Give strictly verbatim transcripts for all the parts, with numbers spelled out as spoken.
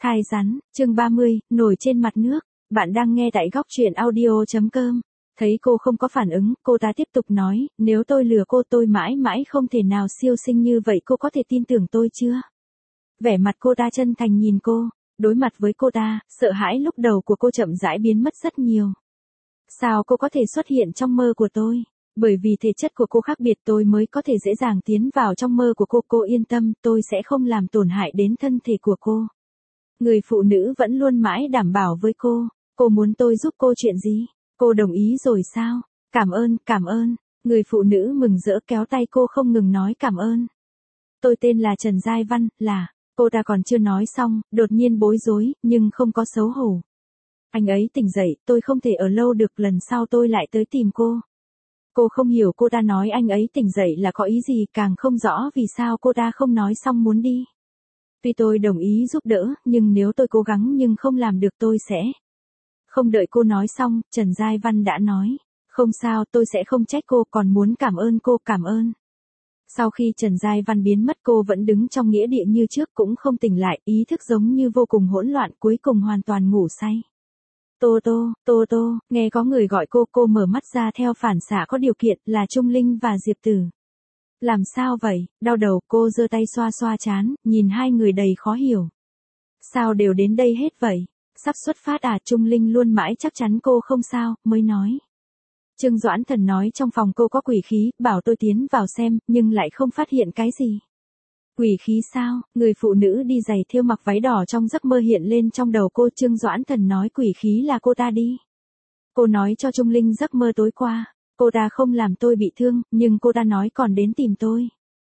Thai rắn, chương ba mươi, nổi trên mặt nước. Bạn đang nghe tại góc truyện audio chấm com. Thấy cô không có phản ứng, cô ta tiếp tục nói, nếu tôi lừa cô tôi mãi mãi không thể nào siêu sinh như vậy, cô có thể tin tưởng tôi chưa? Vẻ mặt cô ta chân thành nhìn cô, đối mặt với cô ta, sợ hãi lúc đầu của cô chậm rãi biến mất rất nhiều. Sao cô có thể xuất hiện trong mơ của tôi? Bởi vì thể chất của cô khác biệt tôi mới có thể dễ dàng tiến vào trong mơ của cô. Cô yên tâm, tôi sẽ không làm tổn hại đến thân thể của cô. Người phụ nữ vẫn luôn mãi đảm bảo với cô. Cô muốn tôi giúp cô chuyện gì? Cô đồng ý rồi sao? Cảm ơn, cảm ơn. Người phụ nữ mừng rỡ kéo tay cô không ngừng nói cảm ơn. Tôi tên là Trần Giai Văn, là... Cô ta còn chưa nói xong, đột nhiên bối rối, nhưng không có xấu hổ. Anh ấy tỉnh dậy, tôi không thể ở lâu được, lần sau tôi lại tới tìm cô. Cô không hiểu cô ta nói anh ấy tỉnh dậy là có ý gì, càng không rõ vì sao cô ta không nói xong muốn đi. Tuy tôi đồng ý giúp đỡ, nhưng nếu tôi cố gắng nhưng không làm được tôi sẽ... Không đợi cô nói xong, Trần Giai Văn đã nói. Không sao, tôi sẽ không trách cô, còn muốn cảm ơn cô, cảm ơn. Sau khi Trần Giai Văn biến mất cô vẫn đứng trong nghĩa địa như trước, cũng không tỉnh lại, ý thức giống như vô cùng hỗn loạn, cuối cùng hoàn toàn ngủ say. Tô Tô, Tô Tô, nghe có người gọi cô, cô mở mắt ra theo phản xạ có điều kiện, là Trung Linh và Diệp Tử. Làm sao vậy? Đau đầu, cô giơ tay xoa xoa trán, nhìn hai người đầy khó hiểu. Sao đều đến đây hết vậy? Sắp xuất phát à? Trung Linh luôn mãi chắc chắn cô không sao, mới nói. Trương Doãn Thần nói trong phòng cô có quỷ khí, bảo tôi tiến vào xem, nhưng lại không phát hiện cái gì. Quỷ khí sao? Người phụ nữ đi giày thêu mặc váy đỏ trong giấc mơ hiện lên trong đầu cô. Trương Doãn Thần nói quỷ khí là cô ta đi. Cô nói cho Trung Linh giấc mơ tối qua. Cô ta không làm tôi bị thương, nhưng cô ta nói còn đến tìm tôi.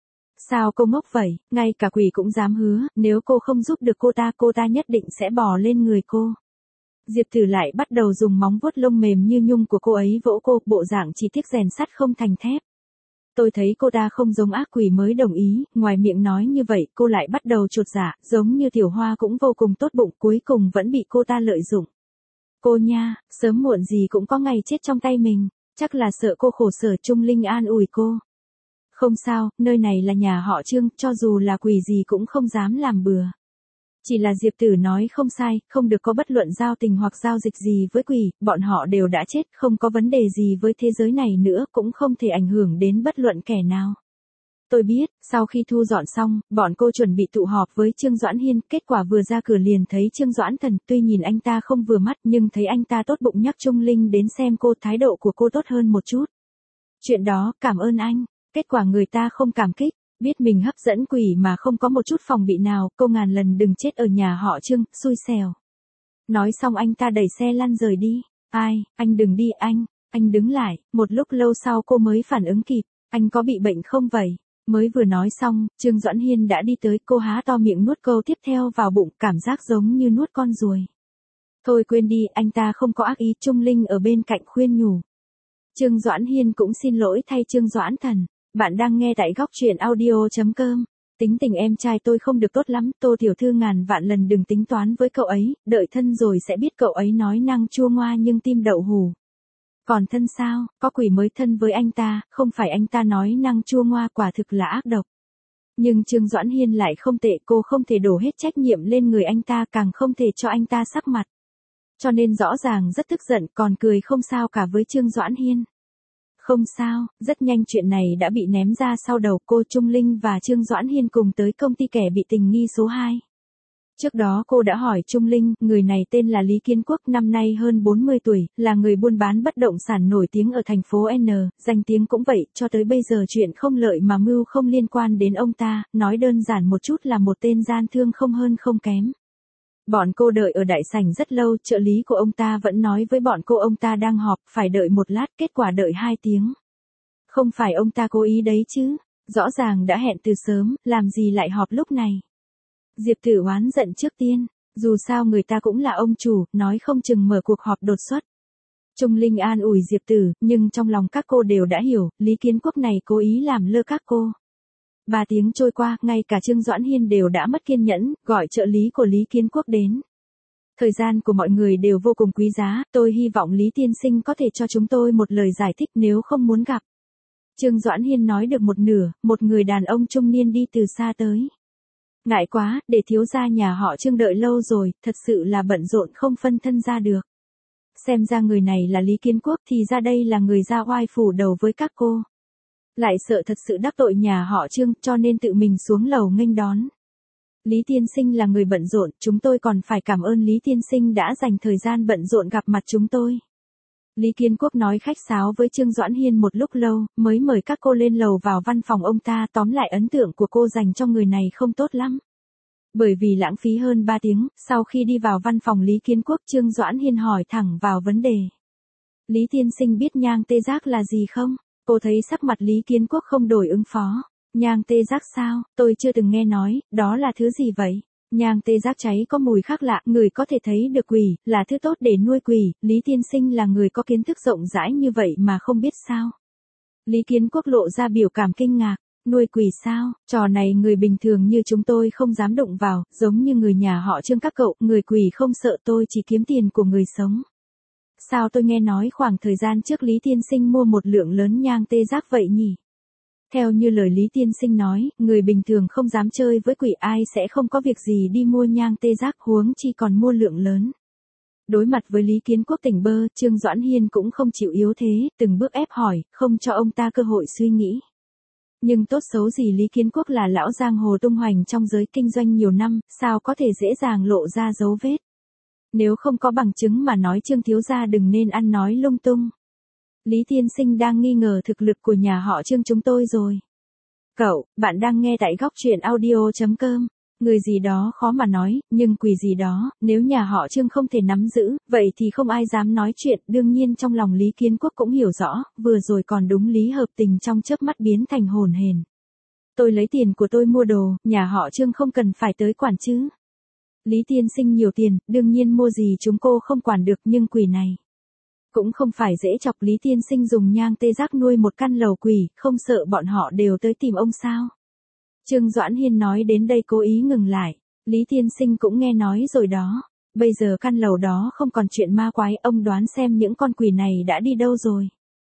Sao cô ngốc vậy? Ngay cả quỷ cũng dám hứa, nếu cô không giúp được cô ta, cô ta nhất định sẽ bò lên người cô. Diệp Tử lại bắt đầu dùng móng vuốt lông mềm như nhung của cô ấy vỗ cô, bộ dạng chỉ tiếc rèn sắt không thành thép. Tôi thấy cô ta không giống ác quỷ mới đồng ý, ngoài miệng nói như vậy, cô lại bắt đầu chột dạ, giống như Tiểu Hoa cũng vô cùng tốt bụng, cuối cùng vẫn bị cô ta lợi dụng. Cô nha, sớm muộn gì cũng có ngày chết trong tay mình, chắc là sợ cô khổ sở. Trung Linh an ủi cô. Không sao, nơi này là nhà họ Trương, cho dù là quỷ gì cũng không dám làm bừa. Chỉ là Diệp Tử nói không sai, không được có bất luận giao tình hoặc giao dịch gì với quỷ, bọn họ đều đã chết, không có vấn đề gì với thế giới này nữa, cũng không thể ảnh hưởng đến bất luận kẻ nào. Tôi biết, sau khi thu dọn xong, bọn cô chuẩn bị tụ họp với Trương Doãn Hiên, kết quả vừa ra cửa liền thấy Trương Doãn Thần, tuy nhìn anh ta không vừa mắt nhưng thấy anh ta tốt bụng nhắc Trung Linh đến xem cô, thái độ của cô tốt hơn một chút. Chuyện đó, cảm ơn anh. Kết quả người ta không cảm kích. Biết mình hấp dẫn quỷ mà không có một chút phòng bị nào, cô ngàn lần đừng chết ở nhà họ Trương, xui xẻo. Nói xong anh ta đẩy xe lăn rời đi. Ai, anh đừng đi anh, anh đứng lại. Một lúc lâu sau cô mới phản ứng kịp, anh có bị bệnh không vậy? Mới vừa nói xong, Trương Doãn Hiên đã đi tới, cô há to miệng nuốt câu tiếp theo vào bụng, cảm giác giống như nuốt con ruồi. Thôi quên đi, anh ta không có ác ý. Trung Linh ở bên cạnh khuyên nhủ. Trương Doãn Hiên cũng xin lỗi thay Trương Doãn Thần. Bạn đang nghe tại góc truyện audio chấm com. Tính tình em trai tôi không được tốt lắm, Tô tiểu thư ngàn vạn lần đừng tính toán với cậu ấy, đợi thân rồi sẽ biết. Cậu ấy nói năng chua ngoa nhưng tim đậu hù. Còn thân sao, có quỷ mới thân với anh ta, không phải anh ta nói năng chua ngoa, quả thực là ác độc. Nhưng Trương Doãn Hiên lại không tệ, cô không thể đổ hết trách nhiệm lên người anh ta, càng không thể cho anh ta sắc mặt. Cho nên rõ ràng rất tức giận, còn cười không sao cả với Trương Doãn Hiên. Không sao, rất nhanh chuyện này đã bị ném ra sau đầu cô. Trung Linh và Trương Doãn Hiên cùng tới công ty kẻ bị tình nghi số hai. Trước đó cô đã hỏi Trung Linh, người này tên là Lý Kiến Quốc, năm nay hơn bốn mươi tuổi, là người buôn bán bất động sản nổi tiếng ở thành phố N, danh tiếng cũng vậy, cho tới bây giờ chuyện không lợi mà mưu không liên quan đến ông ta, nói đơn giản một chút là một tên gian thương không hơn không kém. Bọn cô đợi ở đại sảnh rất lâu, trợ lý của ông ta vẫn nói với bọn cô ông ta đang họp, phải đợi một lát, kết quả đợi hai tiếng. Không phải ông ta cố ý đấy chứ, rõ ràng đã hẹn từ sớm, làm gì lại họp lúc này. Diệp Tử oán giận trước tiên, dù sao người ta cũng là ông chủ, nói không chừng mở cuộc họp đột xuất. Trung Linh an ủi Diệp Tử, nhưng trong lòng các cô đều đã hiểu, Lý Kiến Quốc này cố ý làm lơ các cô. Ba tiếng trôi qua, ngay cả Trương Doãn Hiên đều đã mất kiên nhẫn, gọi trợ lý của Lý Kiến Quốc đến. Thời gian của mọi người đều vô cùng quý giá, tôi hy vọng Lý tiên sinh có thể cho chúng tôi một lời giải thích nếu không muốn gặp. Trương Doãn Hiên nói được một nửa, một người đàn ông trung niên đi từ xa tới. Ngại quá, để thiếu gia nhà họ Trương đợi lâu rồi, thật sự là bận rộn không phân thân ra được. Xem ra người này là Lý Kiến Quốc thì ra đây là người ra oai phủ đầu với các cô. Lại sợ thật sự đắc tội nhà họ Trương cho nên tự mình xuống lầu nghênh đón. Lý tiên sinh là người bận rộn, chúng tôi còn phải cảm ơn Lý tiên sinh đã dành thời gian bận rộn gặp mặt chúng tôi. Lý Kiến Quốc nói khách sáo với Trương Doãn Hiên một lúc lâu, mới mời các cô lên lầu vào văn phòng ông ta. Tóm lại ấn tượng của cô dành cho người này không tốt lắm. Bởi vì lãng phí hơn ba tiếng, sau khi đi vào văn phòng Lý Kiến Quốc, Trương Doãn Hiên hỏi thẳng vào vấn đề. Lý tiên sinh biết nhang tê giác là gì không? Cô thấy sắc mặt Lý Kiến Quốc không đổi ứng phó. Nhang tê giác sao? Tôi chưa từng nghe nói, đó là thứ gì vậy? Nhang tê giác cháy có mùi khác lạ, người có thể thấy được quỷ, là thứ tốt để nuôi quỷ. Lý tiên sinh là người có kiến thức rộng rãi như vậy mà không biết sao? Lý Kiến Quốc lộ ra biểu cảm kinh ngạc. Nuôi quỷ sao? Trò này người bình thường như chúng tôi không dám đụng vào, giống như người nhà họ Trương các cậu, người quỷ không sợ, tôi chỉ kiếm tiền của người sống. Sao tôi nghe nói khoảng thời gian trước Lý tiên sinh mua một lượng lớn nhang tê giác vậy nhỉ? Theo như lời Lý tiên sinh nói, người bình thường không dám chơi với quỷ, ai sẽ không có việc gì đi mua nhang tê giác, huống chi còn mua lượng lớn. Đối mặt với Lý Kiến Quốc tỉnh bơ, Trương Doãn Hiên cũng không chịu yếu thế, từng bước ép hỏi, không cho ông ta cơ hội suy nghĩ. Nhưng tốt xấu gì Lý Kiến Quốc là lão giang hồ tung hoành trong giới kinh doanh nhiều năm, sao có thể dễ dàng lộ ra dấu vết. Nếu không có bằng chứng mà nói Trương thiếu gia đừng nên ăn nói lung tung. Lý tiên sinh đang nghi ngờ thực lực của nhà họ Trương chúng tôi rồi. Cậu, bạn đang nghe tại góc truyện audio chấm com. Người gì đó khó mà nói, nhưng quỷ gì đó, nếu nhà họ Trương không thể nắm giữ, vậy thì không ai dám nói chuyện. Đương nhiên trong lòng Lý Kiến Quốc cũng hiểu rõ, vừa rồi còn đúng lý hợp tình trong chớp mắt biến thành hồn hển. Tôi lấy tiền của tôi mua đồ, nhà họ Trương không cần phải tới quản chứ. Lý tiên sinh nhiều tiền, đương nhiên mua gì chúng cô không quản được, nhưng quỷ này cũng không phải dễ chọc. Lý tiên sinh dùng nhang tê giác nuôi một căn lầu quỷ, không sợ bọn họ đều tới tìm ông sao? Trương Doãn Hiên nói đến đây cố ý ngừng lại. Lý tiên sinh cũng nghe nói rồi đó. Bây giờ căn lầu đó không còn chuyện ma quái, ông đoán xem những con quỷ này đã đi đâu rồi.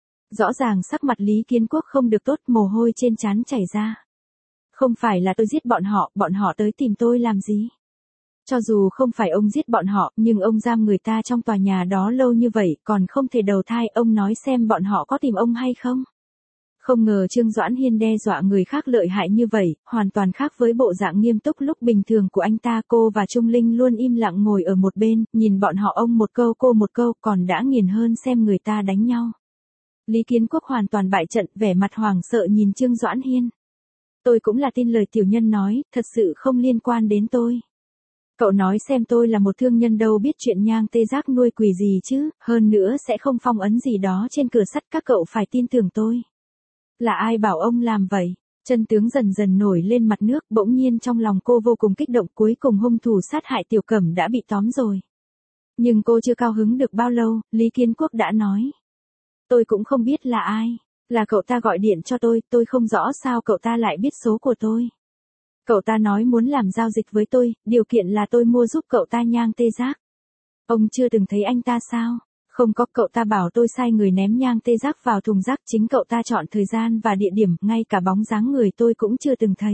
Rõ ràng sắc mặt Lý Kiến Quốc không được tốt, mồ hôi trên trán chảy ra. Không phải là tôi giết bọn họ, bọn họ tới tìm tôi làm gì? Cho dù không phải ông giết bọn họ, nhưng ông giam người ta trong tòa nhà đó lâu như vậy, còn không thể đầu thai, ông nói xem bọn họ có tìm ông hay không? Không ngờ Trương Doãn Hiên đe dọa người khác lợi hại như vậy, hoàn toàn khác với bộ dạng nghiêm túc lúc bình thường của anh ta. Cô và Trung Linh luôn im lặng ngồi ở một bên, nhìn bọn họ, ông một câu cô một câu, còn đã nghiền hơn xem người ta đánh nhau. Lý Kiến Quốc hoàn toàn bại trận, vẻ mặt hoảng sợ nhìn Trương Doãn Hiên. Tôi cũng là tin lời tiểu nhân nói, thật sự không liên quan đến tôi. Cậu nói xem, tôi là một thương nhân đâu biết chuyện nhang tê giác nuôi quỷ gì chứ, hơn nữa sẽ không phong ấn gì đó trên cửa sắt, các cậu phải tin tưởng tôi. Là ai bảo ông làm vậy? Chân tướng dần dần nổi lên mặt nước, bỗng nhiên trong lòng cô vô cùng kích động, cuối cùng hung thủ sát hại Tiểu Cẩm đã bị tóm rồi. Nhưng cô chưa cao hứng được bao lâu, Lý Kiến Quốc đã nói. Tôi cũng không biết là ai, là cậu ta gọi điện cho tôi, tôi không rõ sao cậu ta lại biết số của tôi. Cậu ta nói muốn làm giao dịch với tôi, điều kiện là tôi mua giúp cậu ta nhang tê giác. Ông chưa từng thấy anh ta sao? Không có, cậu ta bảo tôi sai người ném nhang tê giác vào thùng rác, chính cậu ta chọn thời gian và địa điểm, ngay cả bóng dáng người tôi cũng chưa từng thấy.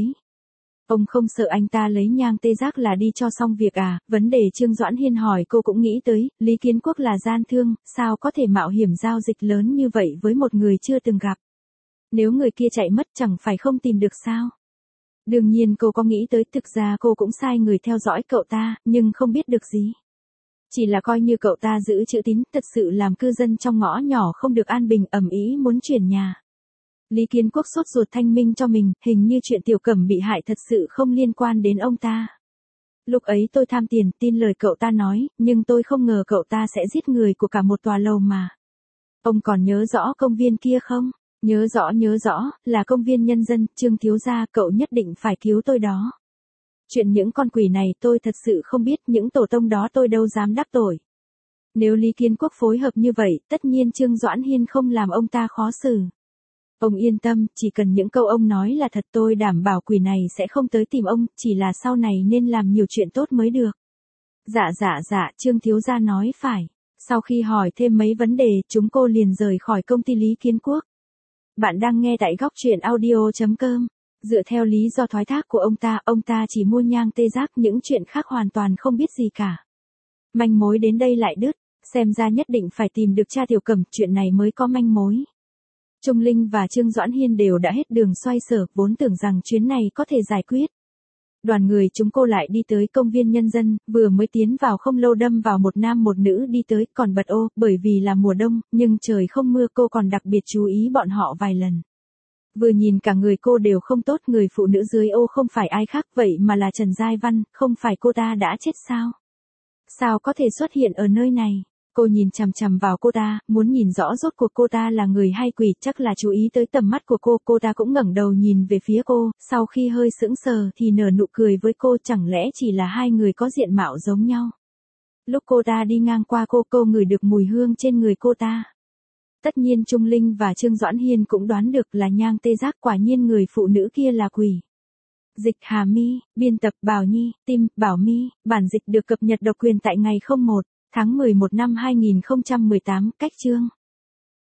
Ông không sợ anh ta lấy nhang tê giác là đi cho xong việc à? Vấn đề Trương Doãn Hiên hỏi cô cũng nghĩ tới, Lý Kiến Quốc là gian thương, sao có thể mạo hiểm giao dịch lớn như vậy với một người chưa từng gặp? Nếu người kia chạy mất chẳng phải không tìm được sao? Đương nhiên cô có nghĩ tới, thực ra cô cũng sai người theo dõi cậu ta, nhưng không biết được gì. Chỉ là coi như cậu ta giữ chữ tín, thật sự làm cư dân trong ngõ nhỏ không được an bình, ầm ĩ muốn chuyển nhà. Lý Kiến Quốc sốt ruột thanh minh cho mình, hình như chuyện Tiểu Cẩm bị hại thật sự không liên quan đến ông ta. Lúc ấy tôi tham tiền, tin lời cậu ta nói, nhưng tôi không ngờ cậu ta sẽ giết người của cả một tòa lầu mà. Ông còn nhớ rõ công viên kia không? Nhớ rõ nhớ rõ, là công viên nhân dân. Trương thiếu gia, cậu nhất định phải cứu tôi đó. Chuyện những con quỷ này tôi thật sự không biết, những tổ tông đó tôi đâu dám đắc tội. Nếu Lý Kiến Quốc phối hợp như vậy, tất nhiên Trương Doãn Hiên không làm ông ta khó xử. Ông yên tâm, chỉ cần những câu ông nói là thật, tôi đảm bảo quỷ này sẽ không tới tìm ông, chỉ là sau này nên làm nhiều chuyện tốt mới được. Dạ dạ dạ, Trương thiếu gia nói phải. Sau khi hỏi thêm mấy vấn đề, chúng cô liền rời khỏi công ty Lý Kiến Quốc. Bạn đang nghe tại góc truyện audio chấm com. Dựa theo lý do thoái thác của ông ta, ông ta chỉ mua nhang tê giác, những chuyện khác hoàn toàn không biết gì cả. Manh mối đến đây lại đứt, xem ra nhất định phải tìm được cha Tiểu Cẩm, chuyện này mới có manh mối. Trung Linh và Trương Doãn Hiên đều đã hết đường xoay sở, vốn tưởng rằng chuyến này có thể giải quyết. Đoàn người chúng cô lại đi tới công viên nhân dân, vừa mới tiến vào không lâu đâm vào một nam một nữ đi tới, còn bật ô, bởi vì là mùa đông, nhưng trời không mưa, cô còn đặc biệt chú ý bọn họ vài lần. Vừa nhìn cả người cô đều không tốt, người phụ nữ dưới ô không phải ai khác vậy mà là Trần Giai Văn, không phải cô ta đã chết sao? Sao có thể xuất hiện ở nơi này? Cô nhìn chằm chằm vào cô ta, muốn nhìn rõ rốt cuộc cô ta là người hay quỷ, chắc là chú ý tới tầm mắt của cô, cô ta cũng ngẩng đầu nhìn về phía cô, sau khi hơi sững sờ thì nở nụ cười với cô, chẳng lẽ chỉ là hai người có diện mạo giống nhau. Lúc cô ta đi ngang qua cô, cô ngửi được mùi hương trên người cô ta. Tất nhiên Trung Linh và Trương Doãn Hiên cũng đoán được là nhang tê giác, quả nhiên người phụ nữ kia là quỷ. Dịch Hà My, biên tập Bảo Nhi, team Bảo My, bản dịch được cập nhật độc quyền tại ngày không một tháng mười một năm hai nghìn không trăm mười tám, cách chương.